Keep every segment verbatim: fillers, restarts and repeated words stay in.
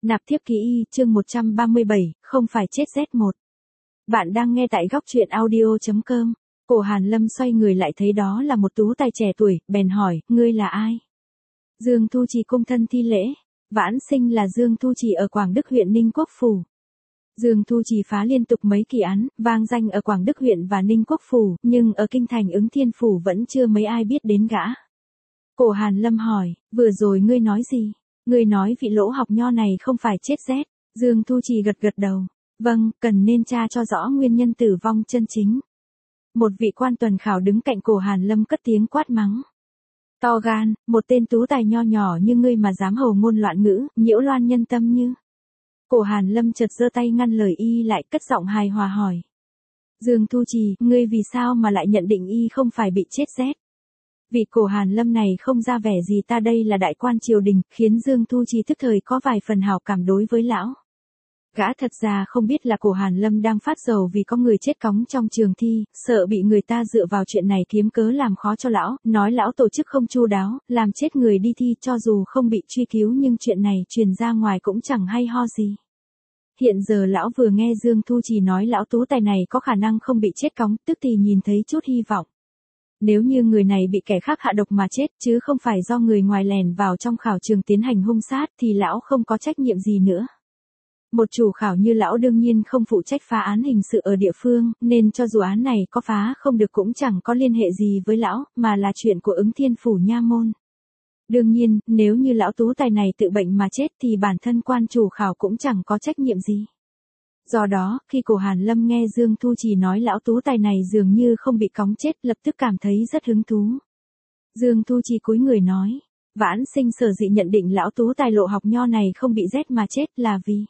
Nạp thiếp ký y, chương một trăm ba mươi bảy, không phải chết Z một. Bạn đang nghe tại góc truyện audio chấm com. Cổ Hàn Lâm xoay người lại thấy đó là một tú tài trẻ tuổi, bèn hỏi, ngươi là ai? Dương Thu Trì cung thân thi lễ. Vãn sinh là Dương Thu Trì ở Quảng Đức huyện Ninh Quốc Phủ. Dương Thu Trì phá liên tục mấy kỳ án, vang danh ở Quảng Đức huyện và Ninh Quốc Phủ, nhưng ở kinh thành Ứng Thiên Phủ vẫn chưa mấy ai biết đến gã. Cổ Hàn Lâm hỏi, vừa rồi ngươi nói gì? Ngươi nói vị lỗ học nho này không phải chết Z. Dương Thu Trì gật gật đầu. Vâng, cần nên tra cho rõ nguyên nhân tử vong chân chính. Một vị quan tuần khảo đứng cạnh Cổ Hàn Lâm cất tiếng quát mắng. To gan, một tên tú tài nho nhỏ như ngươi mà dám hầu ngôn loạn ngữ, nhiễu loan nhân tâm như. Cổ Hàn Lâm chợt giơ tay ngăn lời y lại, cất giọng hài hòa hỏi. Dương Thu Trì, ngươi vì sao mà lại nhận định y không phải bị chết Z? Vị Cổ Hàn Lâm này không ra vẻ gì ta đây là đại quan triều đình, khiến Dương Thu Trì tức thời có vài phần hảo cảm đối với lão. Gã thật ra không biết là Cổ Hàn Lâm đang phát dầu vì có người chết cóng trong trường thi, sợ bị người ta dựa vào chuyện này kiếm cớ làm khó cho lão, nói lão tổ chức không chu đáo, làm chết người đi thi cho dù không bị truy cứu nhưng chuyện này truyền ra ngoài cũng chẳng hay ho gì. Hiện giờ lão vừa nghe Dương Thu Trì nói lão tú tài này có khả năng không bị chết cóng, tức thì nhìn thấy chút hy vọng. Nếu như người này bị kẻ khác hạ độc mà chết, chứ không phải do người ngoài lèn vào trong khảo trường tiến hành hung sát, thì lão không có trách nhiệm gì nữa. Một chủ khảo như lão đương nhiên không phụ trách phá án hình sự ở địa phương, nên cho dù án này có phá không được cũng chẳng có liên hệ gì với lão, mà là chuyện của Ứng Thiên Phủ nha môn. Đương nhiên, nếu như lão tú tài này tự bệnh mà chết thì bản thân quan chủ khảo cũng chẳng có trách nhiệm gì. Do đó, khi Cổ Hàn Lâm nghe Dương Thu Trì nói lão tú tài này dường như không bị cóng chết, lập tức cảm thấy rất hứng thú. Dương Thu Trì cúi người nói, vãn sinh sở dĩ nhận định lão tú tài lộ học nho này không bị rét mà chết là vì...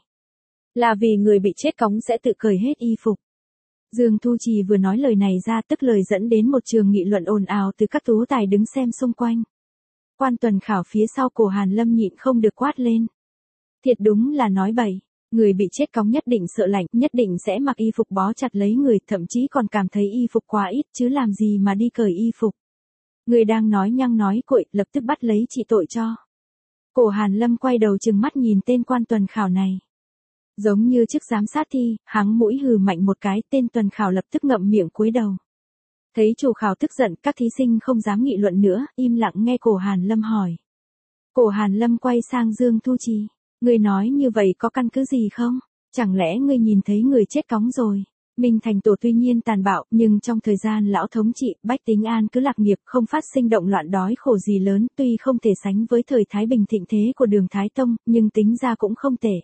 Là vì người bị chết cóng sẽ tự cởi hết y phục. Dương Thu Trì vừa nói lời này ra tức lời dẫn đến một trường nghị luận ồn ào từ các tú tài đứng xem xung quanh. Quan tuần khảo phía sau Cổ Hàn Lâm nhịn không được quát lên. Thiệt đúng là nói bậy. Người bị chết cóng nhất định sợ lạnh, nhất định sẽ mặc y phục bó chặt lấy người, thậm chí còn cảm thấy y phục quá ít chứ làm gì mà đi cởi y phục. Người đang nói nhăng nói cuội, lập tức bắt lấy trị tội cho. Cổ Hàn Lâm quay đầu trừng mắt nhìn tên quan tuần khảo này. Giống như chức giám sát thi, hắng mũi hừ mạnh một cái, tên tuần khảo lập tức ngậm miệng cúi đầu. Thấy chủ khảo tức giận, các thí sinh không dám nghị luận nữa, im lặng nghe Cổ Hàn Lâm hỏi. Cổ Hàn Lâm quay sang Dương Thu Trì. Ngươi nói như vậy có căn cứ gì không? Chẳng lẽ ngươi nhìn thấy người chết cóng rồi? Minh Thành Tổ tuy nhiên tàn bạo, nhưng trong thời gian lão thống trị, bách tính an cứ lạc nghiệp, không phát sinh động loạn đói khổ gì lớn, tuy không thể sánh với thời Thái Bình thịnh thế của Đường Thái Tông, nhưng tính ra cũng không tệ.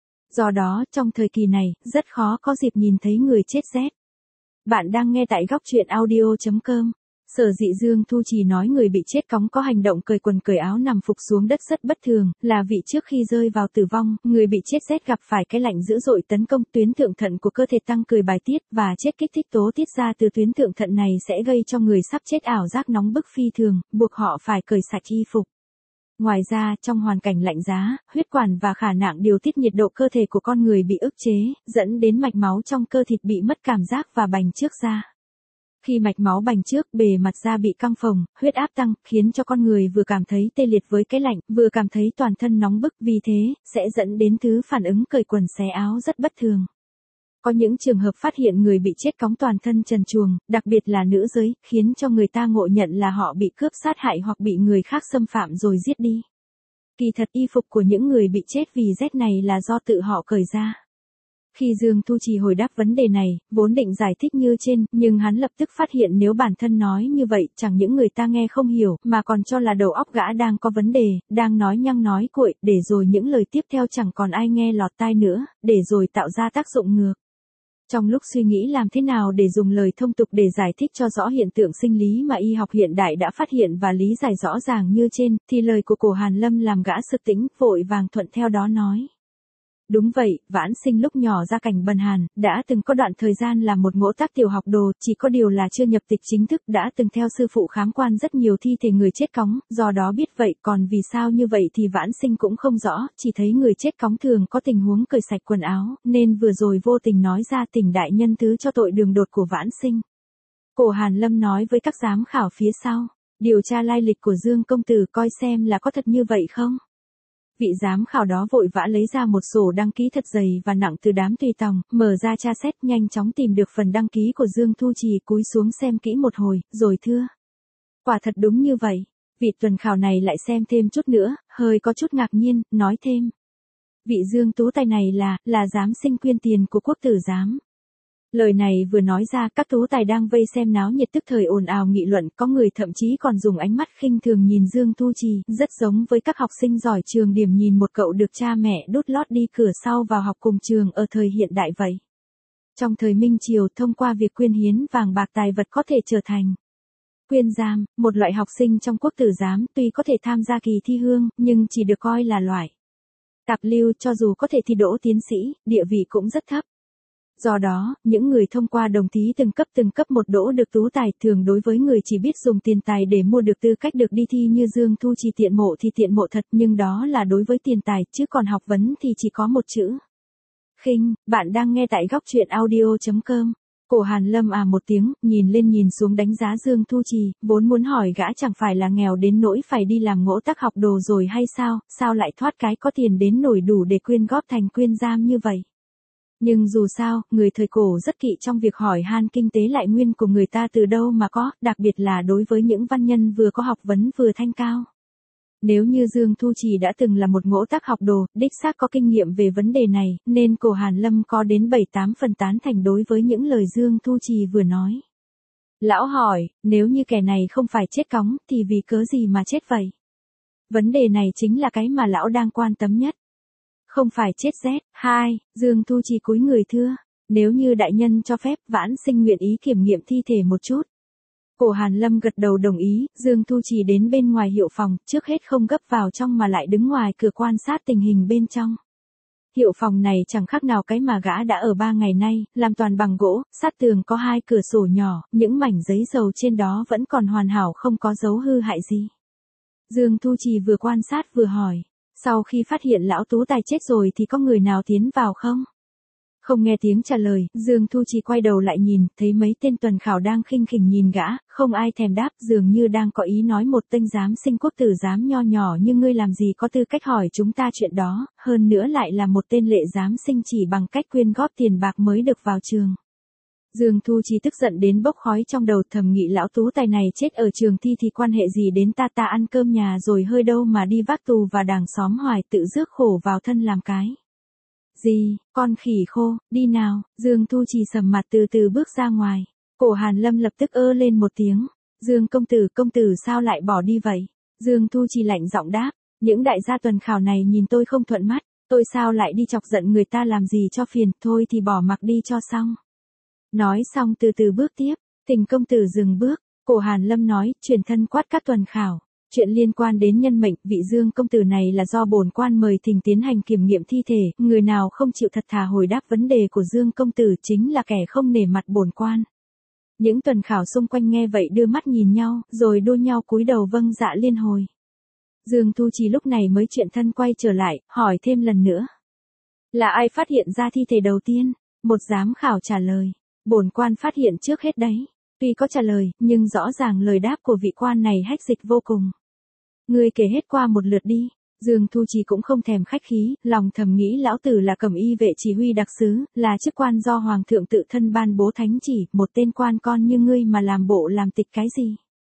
Do đó, trong thời kỳ này, rất khó có dịp nhìn thấy người chết rét. Bạn đang nghe tại góc truyện audio chấm com. Sở dĩ Dương Thu Trì nói người bị chết cóng có hành động cởi quần cởi áo nằm phục xuống đất rất bất thường, là vì trước khi rơi vào tử vong, người bị chết rét gặp phải cái lạnh dữ dội tấn công tuyến thượng thận của cơ thể tăng cường bài tiết và chết kích thích tố tiết ra từ tuyến thượng thận này sẽ gây cho người sắp chết ảo giác nóng bức phi thường, buộc họ phải cởi sạch y phục. Ngoài ra, trong hoàn cảnh lạnh giá, huyết quản và khả năng điều tiết nhiệt độ cơ thể của con người bị ức chế, dẫn đến mạch máu trong cơ thịt bị mất cảm giác và bành trước da. Khi mạch máu bành trước, bề mặt da bị căng phồng, huyết áp tăng, khiến cho con người vừa cảm thấy tê liệt với cái lạnh, vừa cảm thấy toàn thân nóng bức, vì thế, sẽ dẫn đến thứ phản ứng cởi quần xé áo rất bất thường. Có những trường hợp phát hiện người bị chết cóng toàn thân trần truồng, đặc biệt là nữ giới, khiến cho người ta ngộ nhận là họ bị cướp sát hại hoặc bị người khác xâm phạm rồi giết đi. Kỳ thật y phục của những người bị chết vì rét này là do tự họ cởi ra. Khi Dương Thu Trì hồi đáp vấn đề này, vốn định giải thích như trên, nhưng hắn lập tức phát hiện nếu bản thân nói như vậy, chẳng những người ta nghe không hiểu, mà còn cho là đầu óc gã đang có vấn đề, đang nói nhăng nói cuội, để rồi những lời tiếp theo chẳng còn ai nghe lọt tai nữa, để rồi tạo ra tác dụng ngược. Trong lúc suy nghĩ làm thế nào để dùng lời thông tục để giải thích cho rõ hiện tượng sinh lý mà y học hiện đại đã phát hiện và lý giải rõ ràng như trên, thì lời của Cổ Hàn Lâm làm gã sực tỉnh, vội vàng thuận theo đó nói. Đúng vậy, vãn sinh lúc nhỏ ra cảnh bần hàn, đã từng có đoạn thời gian là một ngỗ tác tiểu học đồ, chỉ có điều là chưa nhập tịch chính thức, đã từng theo sư phụ khám quan rất nhiều thi thể người chết cóng, do đó biết vậy, còn vì sao như vậy thì vãn sinh cũng không rõ, chỉ thấy người chết cóng thường có tình huống cởi sạch quần áo, nên vừa rồi vô tình nói ra tình đại nhân thứ cho tội đường đột của vãn sinh. Cổ Hàn Lâm nói với các giám khảo phía sau, điều tra lai lịch của Dương công tử coi xem là có thật như vậy không? Vị giám khảo đó vội vã lấy ra một sổ đăng ký thật dày và nặng từ đám tùy tòng, mở ra tra xét, nhanh chóng tìm được phần đăng ký của Dương Thu Trì, cúi xuống xem kỹ một hồi, rồi thưa. Quả thật đúng như vậy. Vị tuần khảo này lại xem thêm chút nữa, hơi có chút ngạc nhiên, nói thêm. Vị Dương tú tài này là, là giám sinh quyên tiền của quốc tử giám. Lời này vừa nói ra, các tú tài đang vây xem náo nhiệt tức thời ồn ào nghị luận, có người thậm chí còn dùng ánh mắt khinh thường nhìn Dương Thu Trì, rất giống với các học sinh giỏi trường điểm nhìn một cậu được cha mẹ đút lót đi cửa sau vào học cùng trường ở thời hiện đại vậy. Trong thời Minh Triều, thông qua việc quyên hiến vàng bạc tài vật có thể trở thành quyên giam, một loại học sinh trong quốc tử giám, tuy có thể tham gia kỳ thi hương, nhưng chỉ được coi là loại tạp lưu, cho dù có thể thi đỗ tiến sĩ, địa vị cũng rất thấp. Do đó, những người thông qua đồng thí từng cấp từng cấp một đỗ được tú tài, thường đối với người chỉ biết dùng tiền tài để mua được tư cách được đi thi như Dương Thu Trì tiện mộ thì tiện mộ thật, nhưng đó là đối với tiền tài, chứ còn học vấn thì chỉ có một chữ. Khinh. Bạn đang nghe tại góc truyện audio chấm com. Cổ Hàn Lâm à một tiếng, nhìn lên nhìn xuống đánh giá Dương Thu Trì, vốn muốn hỏi gã chẳng phải là nghèo đến nỗi phải đi làm ngỗ tác học đồ rồi hay sao, sao lại thoát cái có tiền đến nổi đủ để quyên góp thành quyên giam như vậy. Nhưng dù sao, người thời cổ rất kỵ trong việc hỏi han kinh tế lại nguyên của người ta từ đâu mà có, đặc biệt là đối với những văn nhân vừa có học vấn vừa thanh cao. Nếu như Dương Thu Trì đã từng là một ngỗ tác học đồ, đích xác có kinh nghiệm về vấn đề này, nên Cổ Hàn Lâm có đến bảy tám phần tán thành đối với những lời Dương Thu Trì vừa nói. Lão hỏi, nếu như kẻ này không phải chết cóng, thì vì cớ gì mà chết vậy? Vấn đề này chính là cái mà lão đang quan tâm nhất. Không phải chết rét. Hai, Dương Thu Trì cúi người thưa. Nếu như đại nhân cho phép, vãn sinh nguyện ý kiểm nghiệm thi thể một chút. Cổ Hàn Lâm gật đầu đồng ý, Dương Thu Trì đến bên ngoài hiệu phòng, trước hết không gấp vào trong mà lại đứng ngoài cửa quan sát tình hình bên trong. Hiệu phòng này chẳng khác nào cái mà gã đã ở ba ngày nay, làm toàn bằng gỗ, sát tường có hai cửa sổ nhỏ, những mảnh giấy dầu trên đó vẫn còn hoàn hảo không có dấu hư hại gì. Dương Thu Trì vừa quan sát vừa hỏi, sau khi phát hiện lão tú tài chết rồi thì có người nào tiến vào không? Không nghe tiếng trả lời, Dương Thu Trì quay đầu lại nhìn, thấy mấy tên tuần khảo đang khinh khỉnh nhìn gã, không ai thèm đáp, dường như đang có ý nói một tên giám sinh quốc tử giám nho nhỏ như ngươi làm gì có tư cách hỏi chúng ta chuyện đó, hơn nữa lại là một tên lệ giám sinh chỉ bằng cách quyên góp tiền bạc mới được vào trường. Dương Thu Trì tức giận đến bốc khói trong đầu, thầm nghĩ lão tú tài này chết ở trường thi thì quan hệ gì đến ta, ta ăn cơm nhà rồi hơi đâu mà đi vác tù và đàng xóm hoài tự rước khổ vào thân làm cái. Gì, con khỉ khô, đi nào. Dương Thu Trì sầm mặt từ từ bước ra ngoài. Cổ Hàn Lâm lập tức ơ lên một tiếng. Dương công tử, công tử sao lại bỏ đi vậy? Dương Thu Trì lạnh giọng đáp, những đại gia tuần khảo này nhìn tôi không thuận mắt, tôi sao lại đi chọc giận người ta làm gì cho phiền, thôi thì bỏ mặc đi cho xong. Nói xong từ từ bước tiếp, Thỉnh công tử dừng bước, Cổ Hàn Lâm nói, truyền thân quát các tuần khảo. Chuyện liên quan đến nhân mệnh, vị Dương công tử này là do bổn quan mời thỉnh tiến hành kiểm nghiệm thi thể, người nào không chịu thật thà hồi đáp vấn đề của Dương công tử chính là kẻ không nể mặt bổn quan. Những tuần khảo xung quanh nghe vậy đưa mắt nhìn nhau, rồi đua nhau cúi đầu vâng dạ liên hồi. Dương Thu Trì lúc này mới chuyện thân quay trở lại, hỏi thêm lần nữa. Là ai phát hiện ra thi thể đầu tiên? Một giám khảo trả lời. Bổn quan phát hiện trước hết đấy. Tuy có trả lời, nhưng rõ ràng lời đáp của vị quan này hách dịch vô cùng. Ngươi kể hết qua một lượt đi. Dương Thu Trì cũng không thèm khách khí, lòng thầm nghĩ lão tử là cẩm y vệ chỉ huy đặc sứ, là chức quan do hoàng thượng tự thân ban bố thánh chỉ, một tên quan con như ngươi mà làm bộ làm tịch cái gì.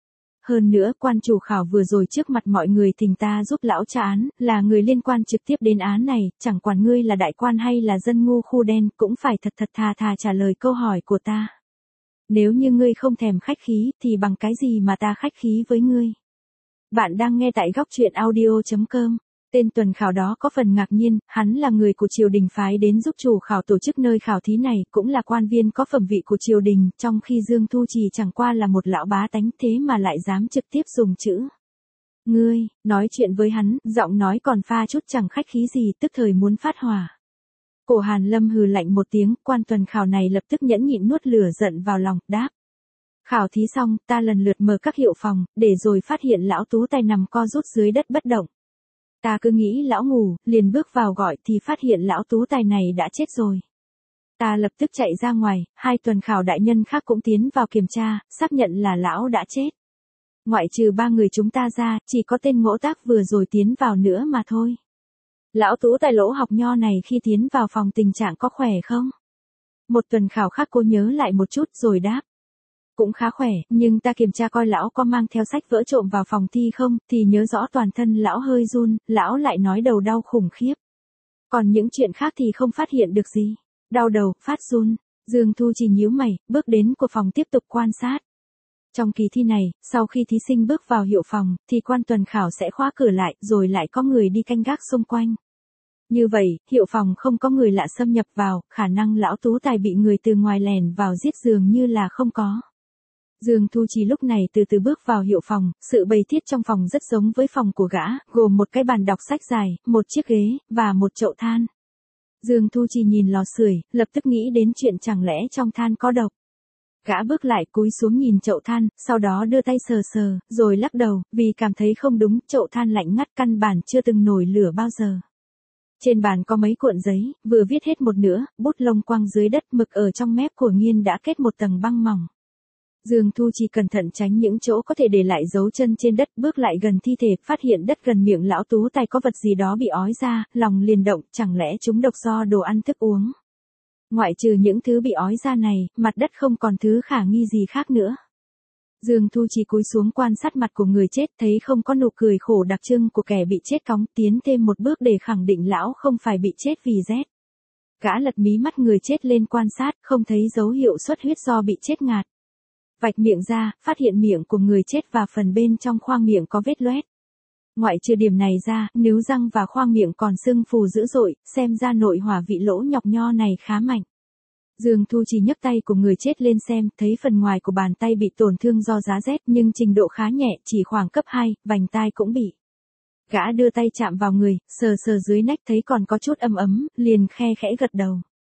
Hơn nữa, quan chủ khảo vừa rồi trước mặt mọi người thỉnh ta giúp lão tra án, là người liên quan trực tiếp đến án này, chẳng quản ngươi là đại quan hay là dân ngu khu đen, cũng phải thật thật thà thà trả lời câu hỏi của ta. Nếu như ngươi không thèm khách khí, thì bằng cái gì mà ta khách khí với ngươi? Bạn đang nghe tại góc truyện audio chấm com. Tên tuần khảo đó có phần ngạc nhiên, hắn là người của triều đình phái đến giúp chủ khảo tổ chức nơi khảo thí này, cũng là quan viên có phẩm vị của triều đình, trong khi Dương Thu Trì chẳng qua là một lão bá tánh thế mà lại dám trực tiếp dùng chữ ngươi, nói chuyện với hắn, giọng nói còn pha chút chẳng khách khí gì, tức thời muốn phát hỏa. Cổ Hàn Lâm hừ lạnh một tiếng, quan tuần khảo này lập tức nhẫn nhịn nuốt lửa giận vào lòng, đáp. Khảo thí xong, ta lần lượt mở các hiệu phòng, để rồi phát hiện lão tú tài nằm co rút dưới đất bất động. Ta cứ nghĩ lão ngủ, liền bước vào gọi thì phát hiện lão tú tài này đã chết rồi. Ta lập tức chạy ra ngoài, hai tuần khảo đại nhân khác cũng tiến vào kiểm tra, xác nhận là lão đã chết. Ngoại trừ ba người chúng ta ra, chỉ có tên ngỗ tác vừa rồi tiến vào nữa mà thôi. Lão tú tài lỗ học nho này khi tiến vào phòng tình trạng có khỏe không? Một tuần khảo khác cô nhớ lại một chút rồi đáp. Cũng khá khỏe, nhưng ta kiểm tra coi lão có mang theo sách vỡ trộm vào phòng thi không, thì nhớ rõ toàn thân lão hơi run, lão lại nói đầu đau khủng khiếp. Còn những chuyện khác thì không phát hiện được gì. Đau đầu, phát run. Dương Thu chỉ nhíu mày, bước đến của phòng tiếp tục quan sát. Trong kỳ thi này, sau khi thí sinh bước vào hiệu phòng, thì quan tuần khảo sẽ khóa cửa lại, rồi lại có người đi canh gác xung quanh. Như vậy, hiệu phòng không có người lạ xâm nhập vào, khả năng lão tú tài bị người từ ngoài lèn vào giết dường như là không có. Dương Thu Trì lúc này từ từ bước vào hiệu phòng, sự bày thiết trong phòng rất giống với phòng của gã, gồm một cái bàn đọc sách dài, một chiếc ghế, và một chậu than. Dương Thu Trì nhìn lò sưởi, lập tức nghĩ đến chuyện chẳng lẽ trong than có độc. Gã bước lại cúi xuống nhìn chậu than, sau đó đưa tay sờ sờ, rồi lắc đầu, vì cảm thấy không đúng, chậu than lạnh ngắt căn bản chưa từng nổi lửa bao giờ. Trên bàn có mấy cuộn giấy, vừa viết hết một nửa, bút lông quăng dưới đất, mực ở trong mép của nghiên đã kết một tầng băng mỏng. Dương Thu chỉ cẩn thận tránh những chỗ có thể để lại dấu chân trên đất, bước lại gần thi thể, phát hiện đất gần miệng lão tú tài có vật gì đó bị ói ra, lòng liền động, chẳng lẽ chúng độc do đồ ăn thức uống. Ngoại trừ những thứ bị ói ra này, mặt đất không còn thứ khả nghi gì khác nữa. Dương Thu chỉ cúi xuống quan sát mặt của người chết, thấy không có nụ cười khổ đặc trưng của kẻ bị chết cóng, tiến thêm một bước để khẳng định lão không phải bị chết vì rét. Gã lật mí mắt người chết lên quan sát, không thấy dấu hiệu xuất huyết do bị chết ngạt. Vạch miệng ra, phát hiện miệng của người chết và phần bên trong khoang miệng có vết loét. Ngoại trừ điểm này ra, níu răng và khoang miệng còn sưng phù dữ dội, xem ra nội hỏa vị lỗ nhọc nho này khá mạnh. Dương Thu chỉ nhấc tay của người chết lên xem, thấy phần ngoài của bàn tay bị tổn thương do giá rét nhưng trình độ khá nhẹ, chỉ khoảng cấp hai, vành tai cũng bị. Gã đưa tay chạm vào người, sờ sờ dưới nách thấy còn có chút ấm ấm, liền khe khẽ gật đầu.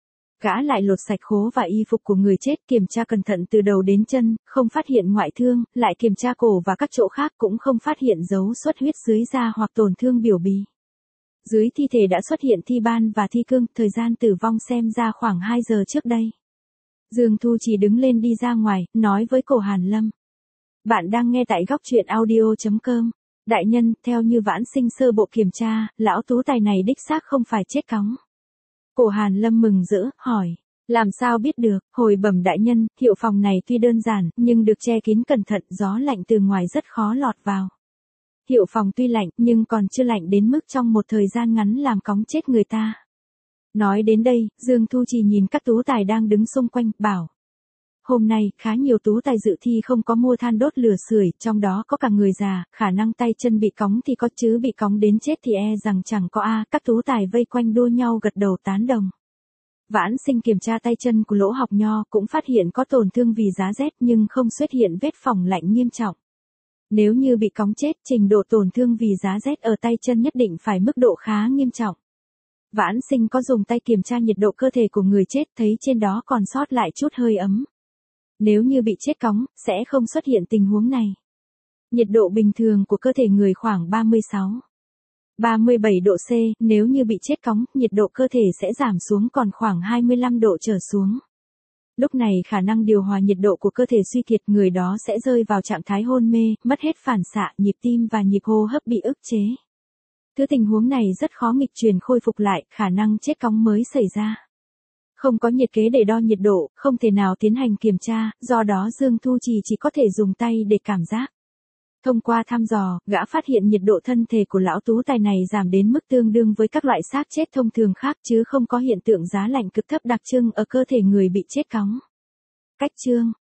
Gã lại lột sạch khố và y phục của người chết, kiểm tra cẩn thận từ đầu đến chân, không phát hiện ngoại thương, lại kiểm tra cổ và các chỗ khác cũng không phát hiện dấu xuất huyết dưới da hoặc tổn thương biểu bì. Dưới thi thể đã xuất hiện thi ban và thi cương, thời gian tử vong xem ra khoảng hai giờ trước đây. Dương Thu chỉ đứng lên đi ra ngoài, nói với Cổ Hàn Lâm. Bạn đang nghe tại góc truyện audio chấm com. Đại nhân, theo như vãn sinh sơ bộ kiểm tra, lão tú tài này đích xác không phải chết cóng. Cổ Hàn Lâm mừng rỡ, hỏi. Làm sao biết được, hồi bẩm đại nhân, hiệu phòng này tuy đơn giản, nhưng được che kín cẩn thận, gió lạnh từ ngoài rất khó lọt vào. Hiệu phòng tuy lạnh, nhưng còn chưa lạnh đến mức trong một thời gian ngắn làm cóng chết người ta. Nói đến đây, Dương Thu chỉ nhìn các tú tài đang đứng xung quanh, bảo. Hôm nay, khá nhiều tú tài dự thi không có mua than đốt lửa sưởi, trong đó có cả người già, khả năng tay chân bị cóng thì có chứ bị cóng đến chết thì e rằng chẳng có a. Các tú tài vây quanh đua nhau gật đầu tán đồng. Vãn sinh kiểm tra tay chân của lỗ học nho cũng phát hiện có tổn thương vì giá rét nhưng không xuất hiện vết phỏng lạnh nghiêm trọng. Nếu như bị cóng chết, trình độ tổn thương vì giá rét ở tay chân nhất định phải mức độ khá nghiêm trọng. Vãn sinh có dùng tay kiểm tra nhiệt độ cơ thể của người chết, thấy trên đó còn sót lại chút hơi ấm. Nếu như bị chết cóng, sẽ không xuất hiện tình huống này. Nhiệt độ bình thường của cơ thể người khoảng ba mươi sáu, ba mươi bảy độ C, nếu như bị chết cóng, nhiệt độ cơ thể sẽ giảm xuống còn khoảng hai mươi lăm độ trở xuống. Lúc này khả năng điều hòa nhiệt độ của cơ thể suy kiệt, người đó sẽ rơi vào trạng thái hôn mê, mất hết phản xạ, nhịp tim và nhịp hô hấp bị ức chế. Thứ tình huống này rất khó nghịch chuyển khôi phục lại, khả năng chết cóng mới xảy ra. Không có nhiệt kế để đo nhiệt độ, không thể nào tiến hành kiểm tra, do đó Dương Thu Trì chỉ có thể dùng tay để cảm giác. Thông qua thăm dò, gã phát hiện nhiệt độ thân thể của lão tú tài này giảm đến mức tương đương với các loại xác chết thông thường khác chứ không có hiện tượng giá lạnh cực thấp đặc trưng ở cơ thể người bị chết cóng. Cách chương